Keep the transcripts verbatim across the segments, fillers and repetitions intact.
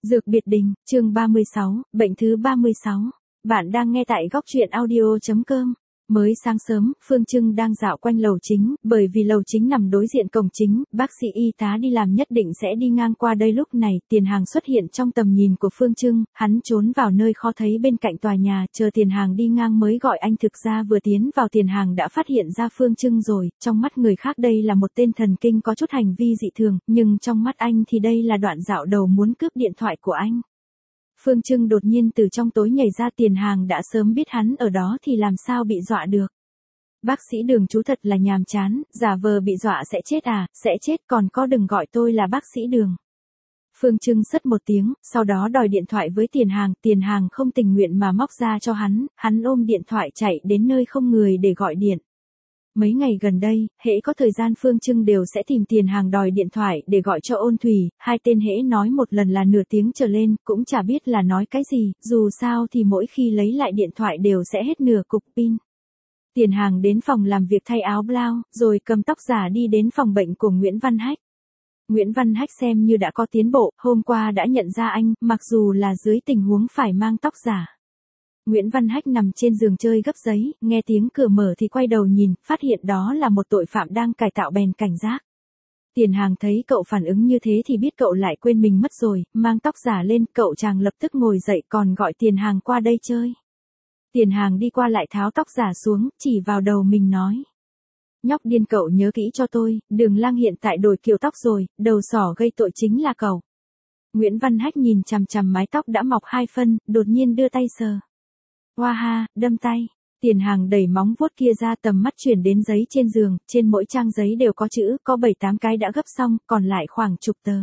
Dược biệt đình, chương ba mươi sáu, bệnh thứ ba mươi sáu. Bạn đang nghe tại góc truyện audio chấm com. Mới sáng sớm, Phương Trưng đang dạo quanh lầu chính, bởi vì lầu chính nằm đối diện cổng chính, bác sĩ y tá đi làm nhất định sẽ đi ngang qua đây. Lúc này, Tiền Hàng xuất hiện trong tầm nhìn của Phương Trưng, hắn trốn vào nơi khó thấy bên cạnh tòa nhà, chờ Tiền Hàng đi ngang mới gọi anh. Thực ra vừa tiến vào Tiền Hàng đã phát hiện ra Phương Trưng rồi, trong mắt người khác đây là một tên thần kinh có chút hành vi dị thường, nhưng trong mắt anh thì đây là đoạn dạo đầu muốn cướp điện thoại của anh. Phương Trưng đột nhiên từ trong tối nhảy ra. Tiền Hàng đã sớm biết hắn ở đó thì làm sao bị dọa được. Bác sĩ Đường chú thật là nhàm chán, giả vờ bị dọa sẽ chết à, sẽ chết còn có đừng gọi tôi là bác sĩ Đường. Phương Trưng sất một tiếng, sau đó đòi điện thoại với Tiền Hàng, Tiền Hàng không tình nguyện mà móc ra cho hắn, hắn ôm điện thoại chạy đến nơi không người để gọi điện. Mấy ngày gần đây, hễ có thời gian Phương Trưng đều sẽ tìm Tiền Hàng đòi điện thoại để gọi cho Ôn Thủy, hai tên hễ nói một lần là nửa tiếng trở lên, cũng chả biết là nói cái gì, dù sao thì mỗi khi lấy lại điện thoại đều sẽ hết nửa cục pin. Tiền Hàng đến phòng làm việc thay áo blau, rồi cầm tóc giả đi đến phòng bệnh của Nguyễn Văn Hách. Nguyễn Văn Hách xem như đã có tiến bộ, hôm qua đã nhận ra anh, mặc dù là dưới tình huống phải mang tóc giả. Nguyễn Văn Hách nằm trên giường chơi gấp giấy, nghe tiếng cửa mở thì quay đầu nhìn, phát hiện đó là một tội phạm đang cải tạo bèn cảnh giác. Tiền Hàng thấy cậu phản ứng như thế thì biết cậu lại quên mình mất rồi, mang tóc giả lên, cậu chàng lập tức ngồi dậy còn gọi Tiền Hàng qua đây chơi. Tiền Hàng đi qua lại tháo tóc giả xuống, chỉ vào đầu mình nói. Nhóc điên, cậu nhớ kỹ cho tôi, Đường Lang hiện tại đổi kiểu tóc rồi, đầu sỏ gây tội chính là cậu. Nguyễn Văn Hách nhìn chằm chằm mái tóc đã mọc hai phân, đột nhiên đưa tay sờ. Hoa ha, đâm tay. Tiền Hàng đẩy móng vuốt kia ra, tầm mắt chuyển đến giấy trên giường, trên mỗi trang giấy đều có chữ, có bảy tám cái đã gấp xong, còn lại khoảng chục tờ.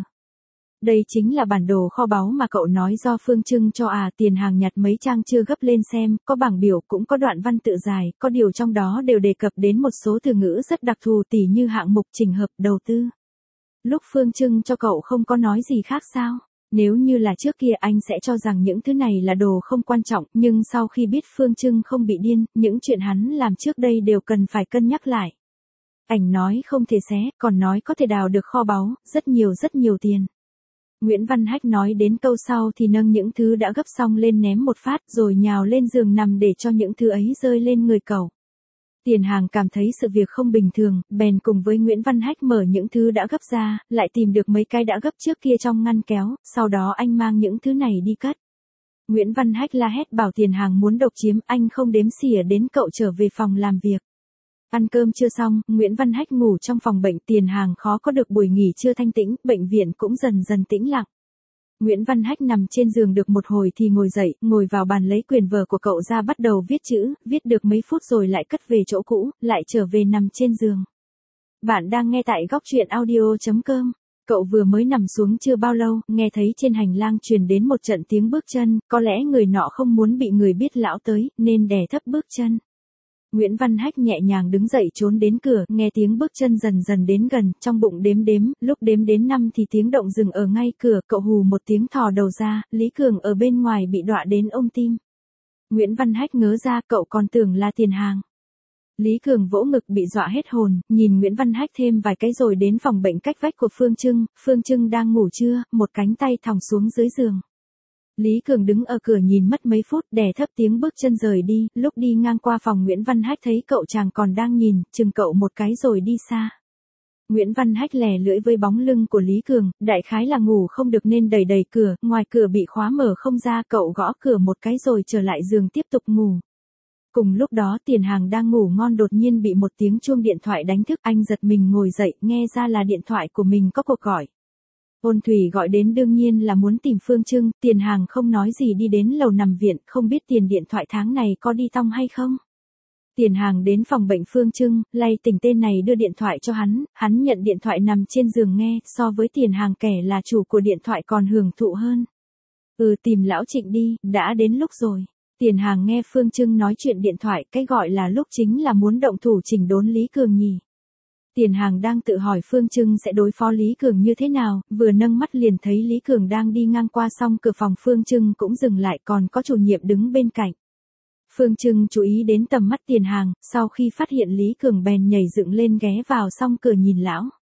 Đây chính là bản đồ kho báu mà cậu nói do Phương Trưng cho à. Tiền Hàng nhặt mấy trang chưa gấp lên xem, có bảng biểu cũng có đoạn văn tự dài, có điều trong đó đều đề cập đến một số từ ngữ rất đặc thù tỉ như hạng mục, trình hợp, đầu tư. Lúc Phương Trưng cho cậu không có nói gì khác sao? Nếu như là trước kia anh sẽ cho rằng những thứ này là đồ không quan trọng, nhưng sau khi biết Phương Trưng không bị điên, những chuyện hắn làm trước đây đều cần phải cân nhắc lại. Ảnh nói không thể xé, còn nói có thể đào được kho báu, rất nhiều rất nhiều tiền. Nguyễn Văn Hách nói đến câu sau thì nâng những thứ đã gấp xong lên ném một phát rồi nhào lên giường nằm để cho những thứ ấy rơi lên người cậu. Tiền Hàng cảm thấy sự việc không bình thường, bèn cùng với Nguyễn Văn Hách mở những thứ đã gấp ra, lại tìm được mấy cái đã gấp trước kia trong ngăn kéo, sau đó anh mang những thứ này đi cất. Nguyễn Văn Hách la hét bảo Tiền Hàng muốn độc chiếm, anh không đếm xỉa đến cậu trở về phòng làm việc. Ăn cơm chưa xong, Nguyễn Văn Hách ngủ trong phòng bệnh. Tiền Hàng khó có được buổi nghỉ trưa thanh tĩnh, bệnh viện cũng dần dần tĩnh lặng. Nguyễn Văn Hách nằm trên giường được một hồi thì ngồi dậy, ngồi vào bàn lấy quyển vở của cậu ra bắt đầu viết chữ, viết được mấy phút rồi lại cất về chỗ cũ, lại trở về nằm trên giường. Bạn đang nghe tại góc truyện audio chấm com. Cậu vừa mới nằm xuống chưa bao lâu, nghe thấy trên hành lang truyền đến một trận tiếng bước chân, có lẽ người nọ không muốn bị người biết lão tới, nên đè thấp bước chân. Nguyễn Văn Hách nhẹ nhàng đứng dậy trốn đến cửa, nghe tiếng bước chân dần dần đến gần, trong bụng đếm đếm, lúc đếm đến năm thì tiếng động dừng ở ngay cửa, cậu hù một tiếng thò đầu ra, Lý Cường ở bên ngoài bị đọa đến ôm tim. Nguyễn Văn Hách ngớ ra, cậu còn tưởng là Tiền Hàng. Lý Cường vỗ ngực bị dọa hết hồn, nhìn Nguyễn Văn Hách thêm vài cái rồi đến phòng bệnh cách vách của Phương Trưng, Phương Trưng đang ngủ trưa, một cánh tay thòng xuống dưới giường. Lý Cường đứng ở cửa nhìn mất mấy phút, đè thấp tiếng bước chân rời đi, lúc đi ngang qua phòng Nguyễn Văn Hách thấy cậu chàng còn đang nhìn, chừng cậu một cái rồi đi xa. Nguyễn Văn Hách lè lưỡi với bóng lưng của Lý Cường, đại khái là ngủ không được nên đẩy đẩy cửa, ngoài cửa bị khóa mở không ra, cậu gõ cửa một cái rồi trở lại giường tiếp tục ngủ. Cùng lúc đó Tiền Hàng đang ngủ ngon đột nhiên bị một tiếng chuông điện thoại đánh thức, anh giật mình ngồi dậy, nghe ra là điện thoại của mình có cuộc gọi. Ôn Thủy gọi đến, đương nhiên là muốn tìm Phương Trưng. Tiền Hàng không nói gì đi đến lầu nằm viện, không biết tiền điện thoại tháng này có đi tong hay không. Tiền Hàng đến phòng bệnh Phương Trưng, lay tỉnh tên này đưa điện thoại cho hắn, hắn nhận điện thoại nằm trên giường nghe, so với Tiền Hàng kẻ là chủ của điện thoại còn hưởng thụ hơn. Ừ, tìm lão Trịnh đi, đã đến lúc rồi. Tiền Hàng nghe Phương Trưng nói chuyện điện thoại, cái gọi là lúc chính là muốn động thủ chỉnh đốn Lý Cường nhỉ. Tiền Hàng đang tự hỏi Phương Trưng sẽ đối phó Lý Cường như thế nào, vừa nâng mắt liền thấy Lý Cường đang đi ngang qua, xong cửa phòng Phương Trưng cũng dừng lại, còn có chủ nhiệm đứng bên cạnh. Phương Trưng chú ý đến tầm mắt Tiền Hàng, sau khi phát hiện Lý Cường bèn nhảy dựng lên ghé vào song cửa nhìn lão.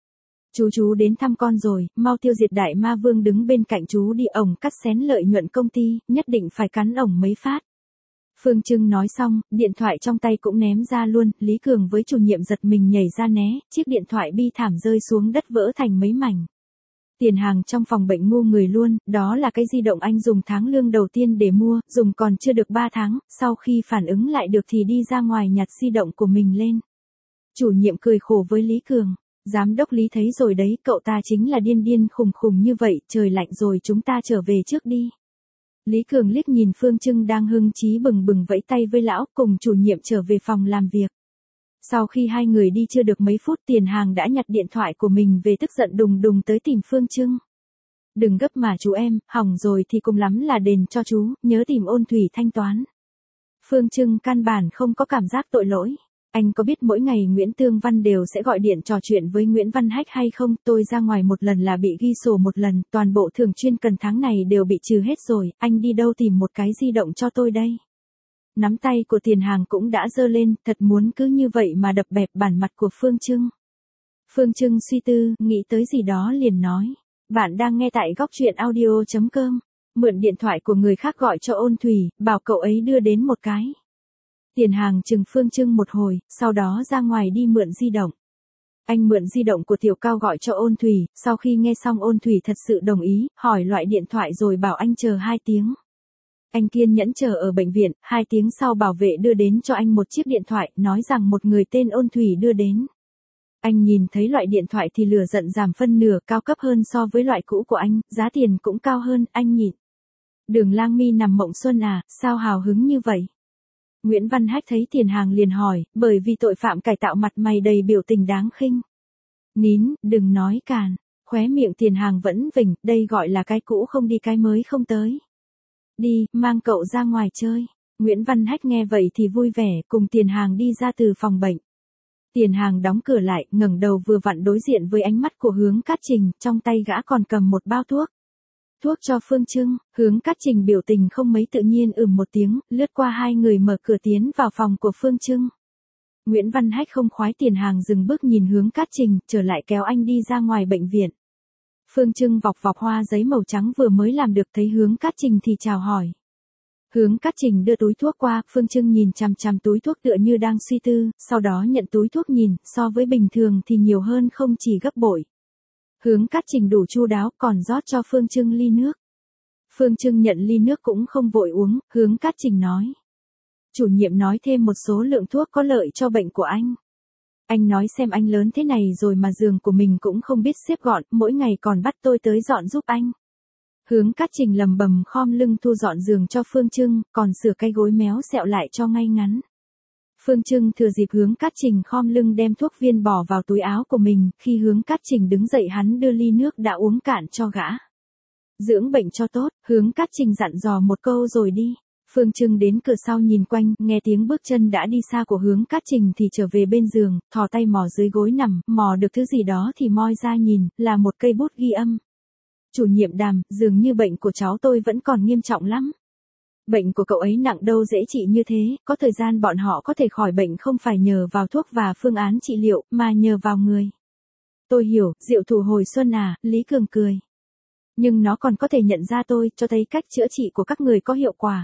Chú chú đến thăm con rồi, mau tiêu diệt đại ma vương đứng bên cạnh chú đi, ổng cắt xén lợi nhuận công ty, nhất định phải cắn ổng mấy phát. Phương Trưng nói xong, điện thoại trong tay cũng ném ra luôn, Lý Cường với chủ nhiệm giật mình nhảy ra né, chiếc điện thoại bi thảm rơi xuống đất vỡ thành mấy mảnh. Tiền hàng trong phòng bệnh ngu người luôn, đó là cái di động anh dùng tháng lương đầu tiên để mua, dùng còn chưa được ba tháng, sau khi phản ứng lại được thì đi ra ngoài nhặt di động của mình lên. Chủ nhiệm cười khổ với Lý Cường, giám đốc Lý thấy rồi đấy, cậu ta chính là điên điên khùng khùng như vậy, trời lạnh rồi chúng ta trở về trước đi. Lý Cường liếc nhìn Phương Trưng đang hưng chí bừng bừng vẫy tay với lão, cùng chủ nhiệm trở về phòng làm việc. Sau khi hai người đi chưa được mấy phút, Tiền Hàng đã nhặt điện thoại của mình về, tức giận đùng đùng tới tìm Phương Trưng. Đừng gấp mà chú em, hỏng rồi thì cùng lắm là đền cho chú, nhớ tìm Ôn Thủy thanh toán. Phương Trưng căn bản không có cảm giác tội lỗi. Anh có biết mỗi ngày Nguyễn Tương Văn đều sẽ gọi điện trò chuyện với Nguyễn Văn Hách hay không? Tôi ra ngoài một lần là bị ghi sổ một lần, toàn bộ thường chuyên cần tháng này đều bị trừ hết rồi, anh đi đâu tìm một cái di động cho tôi đây? Nắm tay của Tiền Hàng cũng đã giơ lên, thật muốn cứ như vậy mà đập bẹp bản mặt của Phương Trưng. Phương Trưng suy tư, nghĩ tới gì đó liền nói. Bạn đang nghe tại góc truyện audio chấm com. Mượn điện thoại của người khác gọi cho Ôn Thủy, bảo cậu ấy đưa đến một cái. Tiền Hàng chừng Phương Trưng một hồi, sau đó ra ngoài đi mượn di động. Anh mượn di động của Tiểu Cao gọi cho Ôn Thủy, sau khi nghe xong Ôn Thủy thật sự đồng ý, hỏi loại điện thoại rồi bảo anh chờ hai tiếng. Anh kiên nhẫn chờ ở bệnh viện, hai tiếng sau bảo vệ đưa đến cho anh một chiếc điện thoại, nói rằng một người tên Ôn Thủy đưa đến. Anh nhìn thấy loại điện thoại thì lửa giận giảm phân nửa, cao cấp hơn so với loại cũ của anh, giá tiền cũng cao hơn, anh nhịn. Đường Lang Mi nằm mộng xuân à, sao hào hứng như vậy? Nguyễn Văn Hách thấy Tiền Hàng liền hỏi, bởi vì tội phạm cải tạo mặt mày đầy biểu tình đáng khinh. Nín, đừng nói càn, khóe miệng Tiền Hàng vẫn vỉnh, đây gọi là cái cũ không đi cái mới không tới. Đi, mang cậu ra ngoài chơi. Nguyễn Văn Hách nghe vậy thì vui vẻ, cùng Tiền Hàng đi ra từ phòng bệnh. Tiền Hàng đóng cửa lại, ngẩng đầu vừa vặn đối diện với ánh mắt của Hướng Cát Trình, trong tay gã còn cầm một bao thuốc. Thuốc cho Phương Trưng, Hướng Cát Trình biểu tình không mấy tự nhiên ừm một tiếng, lướt qua hai người mở cửa tiến vào phòng của Phương Trưng. Nguyễn Văn Hách không khoái, Tiền Hàng dừng bước nhìn Hướng Cát Trình, trở lại kéo anh đi ra ngoài bệnh viện. Phương Trưng vọc vọc hoa giấy màu trắng vừa mới làm được, thấy Hướng Cát Trình thì chào hỏi. Hướng Cát Trình đưa túi thuốc qua, Phương Trưng nhìn chằm chằm túi thuốc tựa như đang suy tư, sau đó nhận túi thuốc nhìn, so với bình thường thì nhiều hơn không chỉ gấp bội. Hướng Cát Trình đủ chu đáo, còn rót cho Phương Trưng ly nước. Phương Trưng nhận ly nước cũng không vội uống, Hướng Cát Trình nói. Chủ nhiệm nói thêm một số lượng thuốc có lợi cho bệnh của anh. Anh nói xem anh lớn thế này rồi mà giường của mình cũng không biết xếp gọn, mỗi ngày còn bắt tôi tới dọn giúp anh. Hướng Cát Trình lầm bầm khom lưng thu dọn giường cho Phương Trưng, còn sửa cái gối méo xẹo lại cho ngay ngắn. Phương Trưng thừa dịp Hướng Cát Trình khom lưng đem thuốc viên bỏ vào túi áo của mình, khi Hướng Cát Trình đứng dậy hắn đưa ly nước đã uống cạn cho gã. Dưỡng bệnh cho tốt, Hướng Cát Trình dặn dò một câu rồi đi. Phương Trưng đến cửa sau nhìn quanh, nghe tiếng bước chân đã đi xa của Hướng Cát Trình thì trở về bên giường, thò tay mò dưới gối nằm, mò được thứ gì đó thì moi ra nhìn, là một cây bút ghi âm. Chủ nhiệm Đàm, dường như bệnh của cháu tôi vẫn còn nghiêm trọng lắm. Bệnh của cậu ấy nặng đâu dễ trị như thế, có thời gian bọn họ có thể khỏi bệnh không phải nhờ vào thuốc và phương án trị liệu, mà nhờ vào người. Tôi hiểu, diệu thủ hồi xuân à, Lý Cường cười. Nhưng nó còn có thể nhận ra tôi, cho thấy cách chữa trị của các người có hiệu quả.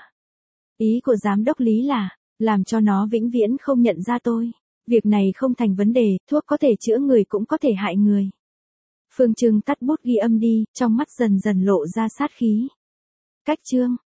Ý của giám đốc Lý là, làm cho nó vĩnh viễn không nhận ra tôi. Việc này không thành vấn đề, thuốc có thể chữa người cũng có thể hại người. Phương Trưng tắt bút ghi âm đi, trong mắt dần dần lộ ra sát khí. Cách chương